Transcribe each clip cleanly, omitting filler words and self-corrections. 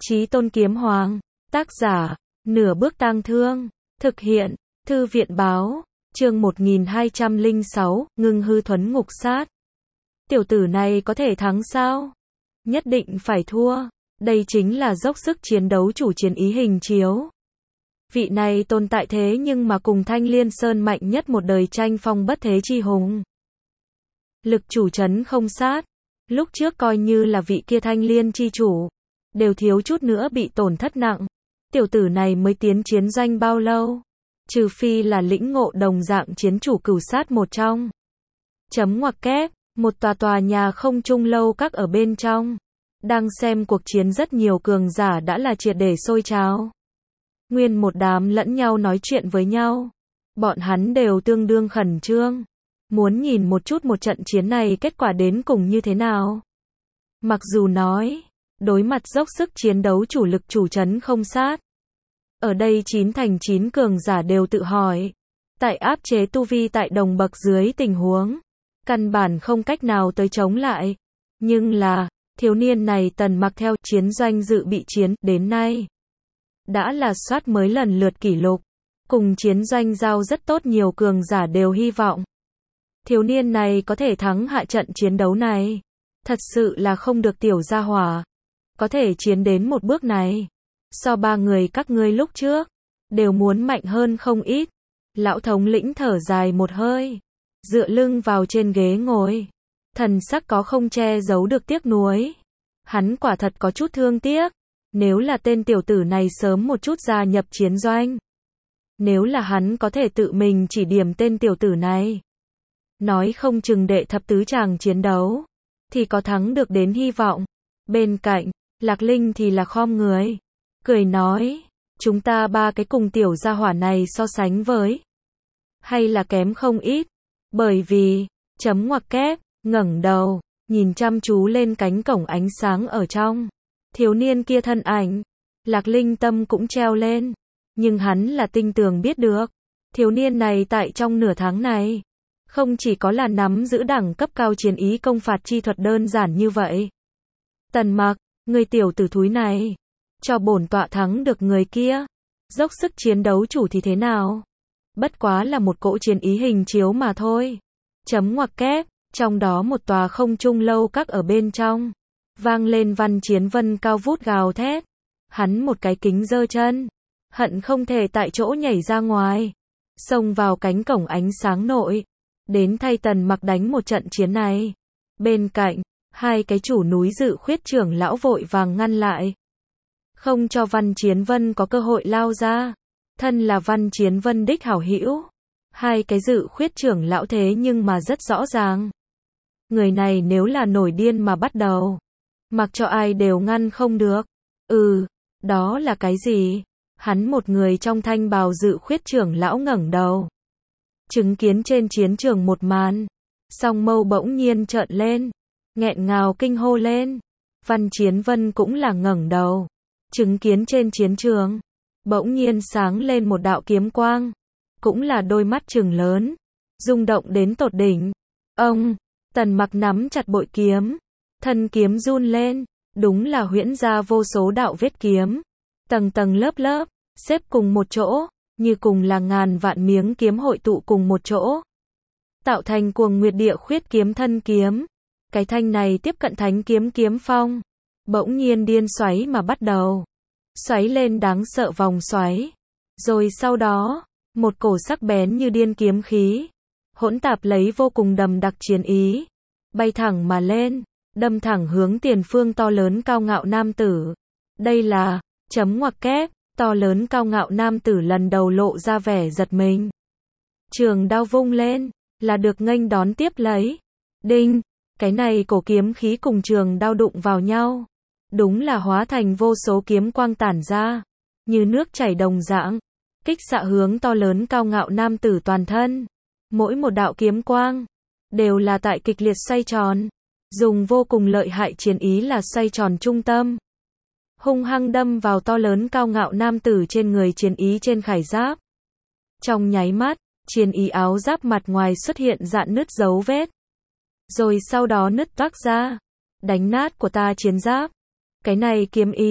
Chí Tôn Kiếm Hoàng, tác giả, Nửa Bước Tang Thương, thực hiện, Thư viện báo, chương 1206, Ngưng Hư Thuấn Ngục Sát. Tiểu tử này có thể thắng sao? Nhất định phải thua. Đây chính là dốc sức chiến đấu chủ chiến ý hình chiếu. Vị này tồn tại thế nhưng mà cùng Thanh Liên Sơn mạnh nhất một đời tranh phong bất thế chi hùng. Lực chủ trấn không sát. Lúc trước coi như là vị kia Thanh Liên chi chủ, đều thiếu chút nữa bị tổn thất nặng. Tiểu tử này mới tiến chiến doanh bao lâu? Trừ phi là lĩnh ngộ đồng dạng chiến chủ cửu sát một trong. Chấm ngoặc kép, một tòa nhà không trung lâu các ở bên trong. Đang xem cuộc chiến rất nhiều cường giả đã là triệt để sôi trào. Nguyên một đám lẫn nhau nói chuyện với nhau. Bọn hắn đều tương đương khẩn trương. Muốn nhìn một chút một trận chiến này kết quả đến cùng như thế nào. Mặc dù nói, đối mặt dốc sức chiến đấu chủ lực chủ trấn không sát. Ở đây 9 thành 9 cường giả đều tự hỏi. Tại áp chế tu vi tại đồng bậc dưới tình huống. Căn bản không cách nào tới chống lại. Nhưng là, thiếu niên này Tần Mặc theo chiến doanh dự bị chiến đến nay. Đã là soát mới lần lượt kỷ lục. Cùng chiến doanh giao rất tốt nhiều cường giả đều hy vọng. Thiếu niên này có thể thắng hạ trận chiến đấu này. Thật sự là không được tiểu gia hỏa. Có thể chiến đến một bước này. So ba người các ngươi lúc trước. Đều muốn mạnh hơn không ít. Lão thống lĩnh thở dài một hơi. Dựa lưng vào trên ghế ngồi. Thần sắc có không che giấu được tiếc nuối. Hắn quả thật có chút thương tiếc. Nếu là tên tiểu tử này sớm một chút gia nhập chiến doanh. Nếu là hắn có thể tự mình chỉ điểm tên tiểu tử này. Nói không chừng đệ thập tứ tràng chiến đấu. Thì có thắng được đến hy vọng. Bên cạnh, Lạc Linh thì là khom người. Cười nói, chúng ta ba cái cùng tiểu gia hỏa này so sánh với. Hay là kém không ít. Bởi vì, chấm ngoặc kép, ngẩng đầu, nhìn chăm chú lên cánh cổng ánh sáng ở trong. Thiếu niên kia thân ảnh. Lạc Linh tâm cũng treo lên. Nhưng hắn là tinh tường biết được. Thiếu niên này tại trong nửa tháng này. Không chỉ có là nắm giữ đẳng cấp cao chiến ý công phạt chi thuật đơn giản như vậy. Tần Mặc, người tiểu tử thúi này. Cho bổn tọa thắng được người kia. Dốc sức chiến đấu chủ thì thế nào? Bất quá là một cỗ chiến ý hình chiếu mà thôi. Chấm ngoặc kép, trong đó một tòa không trung lâu các ở bên trong. Vang lên Văn Chiến Vân cao vút gào thét. Hắn một cái kính giơ chân. Hận không thể tại chỗ nhảy ra ngoài. Xông vào cánh cổng ánh sáng nội. Đến thay Tần Mặc đánh một trận chiến này. Bên cạnh, hai cái chủ núi Dự Khuyết trưởng lão vội vàng ngăn lại. Không cho Văn Chiến Vân có cơ hội lao ra. Thân là Văn Chiến Vân đích hảo hữu. Hai cái Dự Khuyết trưởng lão thế nhưng mà rất rõ ràng. Người này nếu là nổi điên mà bắt đầu. Mặc cho ai đều ngăn không được. Đó là cái gì? Hắn một người trong thanh bào Dự Khuyết trưởng lão ngẩng đầu. Chứng kiến trên chiến trường một màn. Song mâu bỗng nhiên trợn lên. Nghẹn ngào kinh hô lên. Văn Chiến Vân cũng là ngẩng đầu. Chứng kiến trên chiến trường. Bỗng nhiên sáng lên một đạo kiếm quang. Cũng là đôi mắt trừng lớn. Rung động đến tột đỉnh. Ông, Tần Mặc nắm chặt bội kiếm. Thân kiếm run lên. Đúng là huyễn ra vô số đạo vết kiếm. Tầng tầng lớp lớp. Xếp cùng một chỗ. Như cùng là ngàn vạn miếng kiếm hội tụ cùng một chỗ. Tạo thành Cuồng Nguyệt Địa Khuyết kiếm thân kiếm. Cái thanh này tiếp cận thánh kiếm kiếm phong. Bỗng nhiên điên xoáy mà bắt đầu. Xoáy lên đáng sợ vòng xoáy. Rồi sau đó, một cổ sắc bén như điên kiếm khí. Hỗn tạp lấy vô cùng đầm đặc chiến ý. Bay thẳng mà lên. Đâm thẳng hướng tiền phương to lớn cao ngạo nam tử. Đây là, chấm ngoặc kép. To lớn cao ngạo nam tử lần đầu lộ ra vẻ giật mình. Trường đao vung lên, là được nghênh đón tiếp lấy. Đinh, cái này cổ kiếm khí cùng trường đao đụng vào nhau. Đúng là hóa thành vô số kiếm quang tản ra. Như nước chảy đồng dạng. Kích xạ hướng to lớn cao ngạo nam tử toàn thân. Mỗi một đạo kiếm quang, đều là tại kịch liệt xoay tròn. Dùng vô cùng lợi hại chiến ý là xoay tròn trung tâm. Hung hăng đâm vào to lớn cao ngạo nam tử trên người chiến ý trên khải giáp. Trong nháy mắt, chiến ý áo giáp mặt ngoài xuất hiện rạn nứt dấu vết. Rồi sau đó nứt toác ra. Đánh nát của ta chiến giáp. Cái này kiếm ý,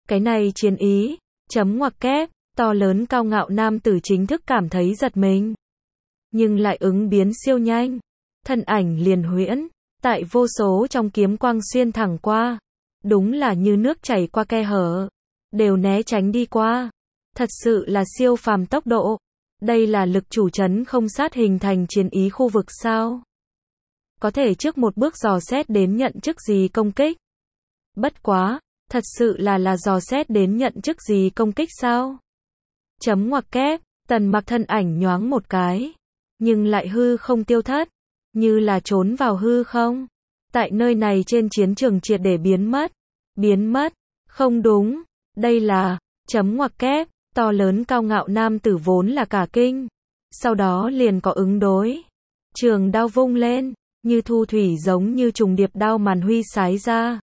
Cái này chiến ý, chấm ngoặc kép, to lớn cao ngạo nam tử chính thức cảm thấy giật mình. Nhưng lại ứng biến siêu nhanh. Thân ảnh liền huyễn, tại vô số trong kiếm quang xuyên thẳng qua. Đúng là như nước chảy qua khe hở. Đều né tránh đi qua. Thật sự là siêu phàm tốc độ. Đây là lực chủ trấn không sát hình thành chiến ý khu vực sao? Có thể trước một bước dò xét đến nhận chức gì công kích. Bất quá, thật sự là dò xét đến nhận chức gì công kích sao? Chấm ngoặc kép, Tần Mặc thân ảnh nhoáng một cái, nhưng lại hư không tiêu thất, như là trốn vào hư không. Tại nơi này trên chiến trường triệt để biến mất. Biến mất, không đúng, đây là, chấm ngoặc kép, to lớn cao ngạo nam tử vốn là cả kinh. Sau đó liền có ứng đối. Trường đao vung lên, như thu thủy giống như trùng điệp đao màn huy sái ra.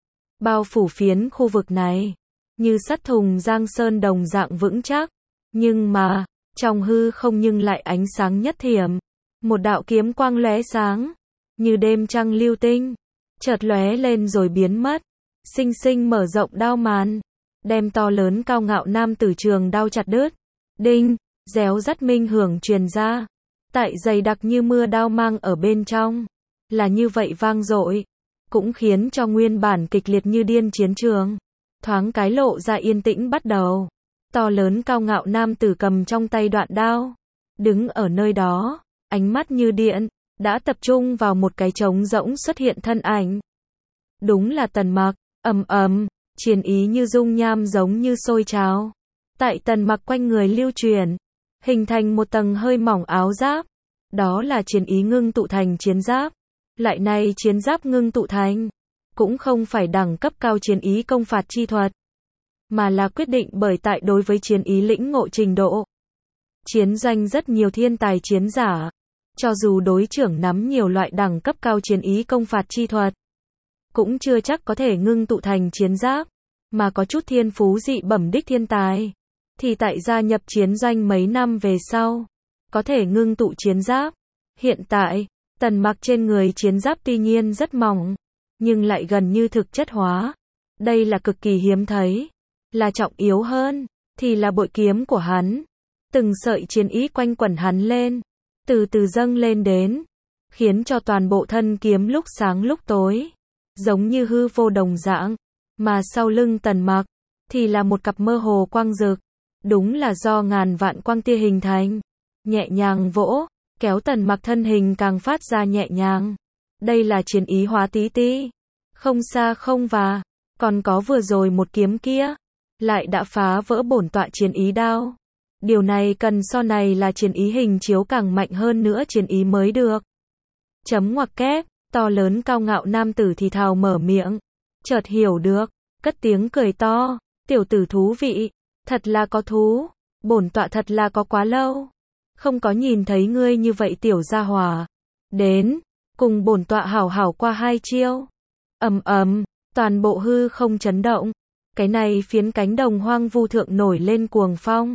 Bao phủ phiến khu vực này, như sắt thùng giang sơn đồng dạng vững chắc. Nhưng mà, trong hư không nhưng lại ánh sáng nhất thiểm. Một đạo kiếm quang lóe sáng, như đêm trăng lưu tinh, chợt lóe lên rồi biến mất. Sinh sinh mở rộng đao màn, đem to lớn cao ngạo nam tử trường đao chặt đứt. Đinh, réo rắt minh hưởng truyền ra. Tại dày đặc như mưa đao mang ở bên trong. Là như vậy vang dội. Cũng khiến cho nguyên bản kịch liệt như điên chiến trường. Thoáng cái lộ ra yên tĩnh bắt đầu. To lớn cao ngạo nam tử cầm trong tay đoạn đao. Đứng ở nơi đó, ánh mắt như điện, đã tập trung vào một cái trống rỗng xuất hiện thân ảnh. Đúng là Tần Mặc, ầm ầm, chiến ý như dung nham giống như sôi trào. Tại Tần Mặc quanh người lưu truyền, hình thành một tầng hơi mỏng áo giáp. Đó là chiến ý ngưng tụ thành chiến giáp. Lại này chiến giáp ngưng tụ thành, cũng không phải đẳng cấp cao chiến ý công phạt chi thuật, mà là quyết định bởi tại đối với chiến ý lĩnh ngộ trình độ. Chiến doanh rất nhiều thiên tài chiến giả, cho dù đối trưởng nắm nhiều loại đẳng cấp cao chiến ý công phạt chi thuật, cũng chưa chắc có thể ngưng tụ thành chiến giáp, mà có chút thiên phú dị bẩm đích thiên tài, thì tại gia nhập chiến doanh mấy năm về sau, có thể ngưng tụ chiến giáp. Hiện tại, Tần Mặc trên người chiến giáp tuy nhiên rất mỏng, nhưng lại gần như thực chất hóa. Đây là cực kỳ hiếm thấy. Là trọng yếu hơn, thì là bội kiếm của hắn. Từng sợi chiến ý quanh quẩn hắn lên, từ từ dâng lên đến, khiến cho toàn bộ thân kiếm lúc sáng lúc tối, giống như hư vô đồng dạng. Mà sau lưng Tần Mặc, thì là một cặp mơ hồ quang rực. Đúng là do ngàn vạn quang tia hình thành. Nhẹ nhàng vỗ, kéo Tần Mặc thân hình càng phát ra nhẹ nhàng. Đây là chiến ý hóa tí ti. Không xa không và, còn có vừa rồi một kiếm kia, lại đã phá vỡ bổn tọa chiến ý đao. Điều này cần so này là chiến ý hình chiếu càng mạnh hơn nữa chiến ý mới được. Chấm ngoặc kép, to lớn cao ngạo nam tử thì thào mở miệng. Chợt hiểu được, cất tiếng cười to. Tiểu tử thú vị, thật là có thú. Bổn tọa thật là có quá lâu không có nhìn thấy ngươi như vậy tiểu gia hỏa. Đến, cùng bổn tọa hảo hảo qua hai chiêu. Ầm ầm, toàn bộ hư không chấn động. Cái này phiến cánh đồng hoang vu thượng nổi lên cuồng phong.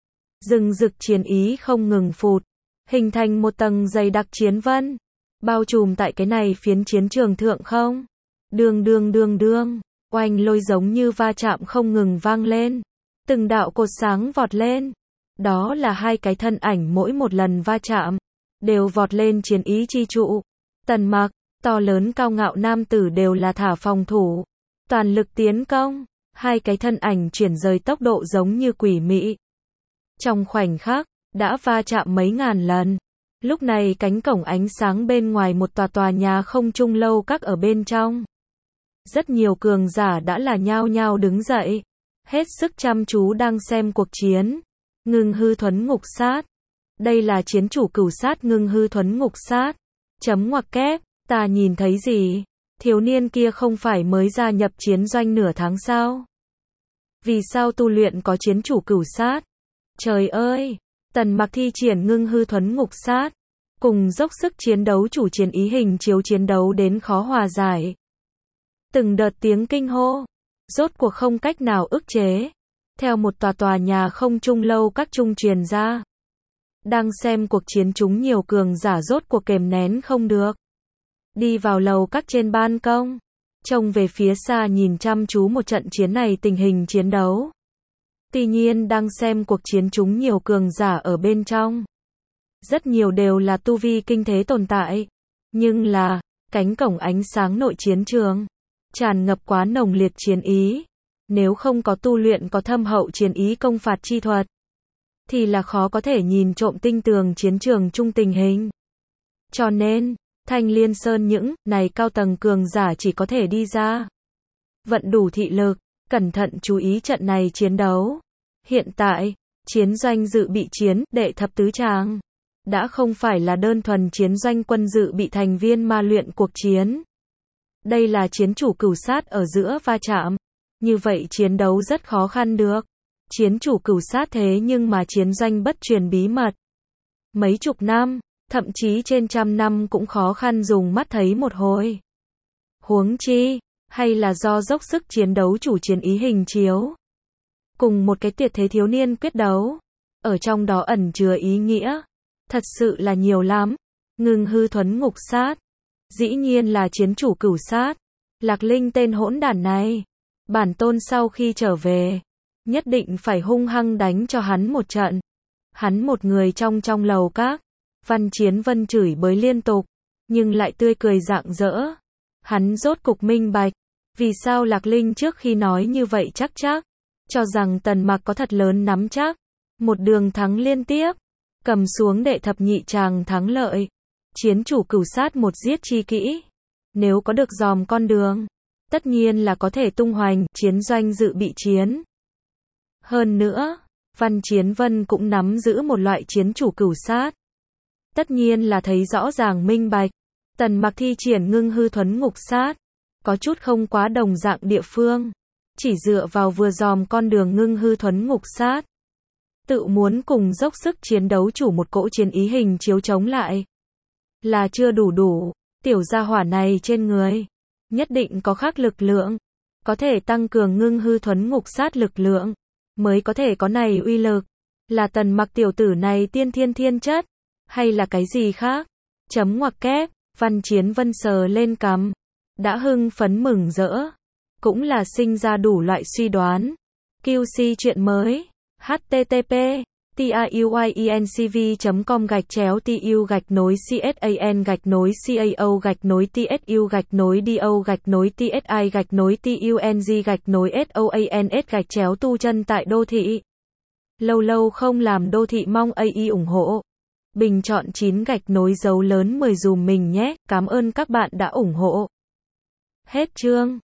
Rừng rực chiến ý không ngừng phụt, hình thành một tầng dày đặc chiến vân, bao trùm tại cái này phiến chiến trường thượng không. Đương, oanh lôi giống như va chạm không ngừng vang lên. Từng đạo cột sáng vọt lên. Đó là hai cái thân ảnh mỗi một lần va chạm, đều vọt lên chiến ý chi trụ. Tần Mặc, to lớn cao ngạo nam tử đều là thả phòng thủ. Toàn lực tiến công, hai cái thân ảnh chuyển rời tốc độ giống như quỷ mị. Trong khoảnh khắc, đã va chạm mấy ngàn lần. Lúc này cánh cổng ánh sáng bên ngoài một tòa nhà không trung lâu các ở bên trong. Rất nhiều cường giả đã là nhao nhao đứng dậy, hết sức chăm chú đang xem cuộc chiến. Ngưng hư thuấn ngục sát. Đây là chiến chủ cửu sát ngưng hư thuấn ngục sát. Chấm ngoặc kép, ta nhìn thấy gì? Thiếu niên kia không phải mới gia nhập chiến doanh nửa tháng sao? Vì sao tu luyện có chiến chủ cửu sát? Trời ơi! Tần Mặc thi triển ngưng hư thuấn ngục sát, cùng dốc sức chiến đấu chủ chiến ý hình chiếu chiến đấu đến khó hòa giải. Từng đợt tiếng kinh hô, rốt cuộc không cách nào ức chế. Theo một tòa nhà không trung lâu các trung truyền ra. Đang xem cuộc chiến chúng nhiều cường giả rốt cuộc kềm nén không được. Đi vào lầu các trên ban công. trông về phía xa nhìn chăm chú một trận chiến này tình hình chiến đấu. Tuy nhiên đang xem cuộc chiến chúng nhiều cường giả ở bên trong. Rất nhiều đều là tu vi kinh thế tồn tại. Nhưng là, cánh cổng ánh sáng nội chiến trường. Tràn ngập quá nồng liệt chiến ý. Nếu không có tu luyện có thâm hậu chiến ý công phạt chi thuật. Thì là khó có thể nhìn trộm tinh tường chiến trường chung tình hình. Cho nên, Thanh Liên Sơn những này cao tầng cường giả chỉ có thể đi ra. Vận đủ thị lực, cẩn thận chú ý trận này chiến đấu. Hiện tại, chiến doanh dự bị chiến, đệ thập tứ tràng. Đã không phải là đơn thuần chiến doanh quân dự bị thành viên ma luyện cuộc chiến. Đây là chiến chủ cửu sát ở giữa va chạm. Như vậy chiến đấu rất khó khăn được. Chiến chủ cửu sát thế nhưng mà chiến doanh bất truyền bí mật. Mấy chục năm, thậm chí trên trăm năm cũng khó khăn dùng mắt thấy một hồi. Huống chi, hay là do dốc sức chiến đấu chủ chiến ý hình chiếu. Cùng một cái tuyệt thế thiếu niên quyết đấu. Ở trong đó ẩn chứa ý nghĩa. Thật sự là nhiều lắm. Ngưng hư thuấn ngục sát. Dĩ nhiên là chiến chủ cửu sát. Lạc Linh tên hỗn đản này. Bản tôn sau khi trở về. Nhất định phải hung hăng đánh cho hắn một trận. Hắn một người trong lầu các. Văn Chiến Vân chửi bới liên tục. Nhưng lại tươi cười rạng rỡ. Hắn rốt cục minh bạch. Vì sao Lạc Linh trước khi nói như vậy chắc. Cho rằng Tần Mặc có thật lớn nắm chắc. Một đường thắng liên tiếp. Cầm xuống đệ thập nhị tràng thắng lợi. Chiến chủ cửu sát một giết chi kỹ. Nếu có được dòm con đường. Tất nhiên là có thể tung hoành, chiến doanh dự bị chiến. Hơn nữa, Văn Chiến Vân cũng nắm giữ một loại chiến chủ cửu sát. Tất nhiên là thấy rõ ràng minh bạch. Tần Mặc thi triển ngưng hư thuấn ngục sát. Có chút không quá đồng dạng địa phương. Chỉ dựa vào vừa dòm con đường ngưng hư thuấn ngục sát. Tự muốn cùng dốc sức chiến đấu chủ một cỗ chiến ý hình chiếu chống lại. Là chưa đủ. Tiểu gia hỏa này trên người. Nhất định có khác lực lượng. Có thể tăng cường ngưng hư thuấn ngục sát lực lượng. Mới có thể có này uy lực. Là Tần Mặc tiểu tử này tiên thiên chất. Hay là cái gì khác? Chấm ngoặc kép. Văn Chiến Vân sờ lên cằm. Đã hưng phấn mừng rỡ. Cũng là sinh ra đủ loại suy đoán. QC chuyện mới. http tu chân tại đô thị. Lâu không làm đô thị mong AI ủng hộ. Bình chọn 9 gạch nối dấu lớn 10 dùm mình nhé. Cảm ơn các bạn đã ủng hộ. Hết chương.